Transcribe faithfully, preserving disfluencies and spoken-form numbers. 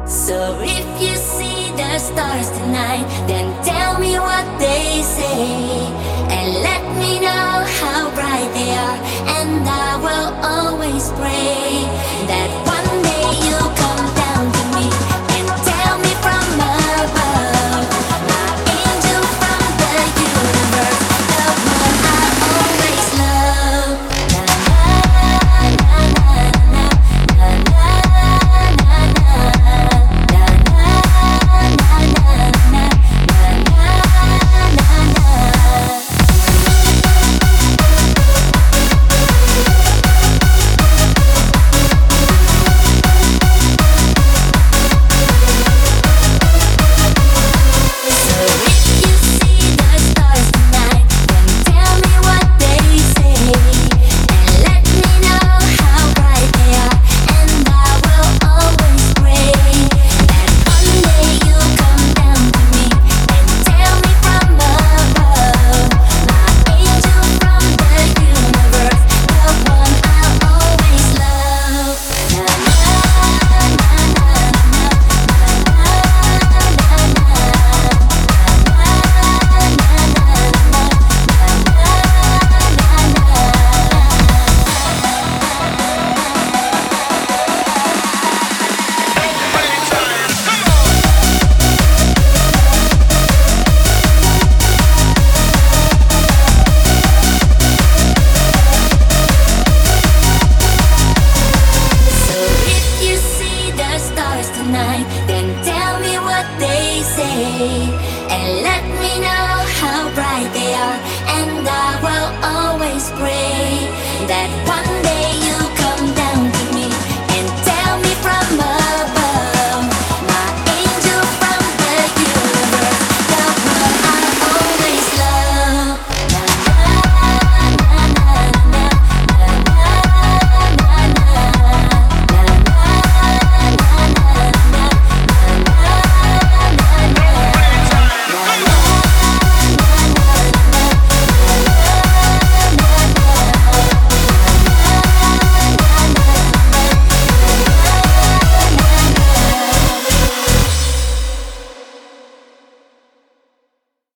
So if you see the stars tonight, then tell me what they say, and let me know how bright they are. And I will always pray that one day you'll come down to me and tell me from above, my angel from the universe, the one I always love. Na na na na na na na na na Tonight, then tell me what they say, and let me know how bright they are, and I will always pray.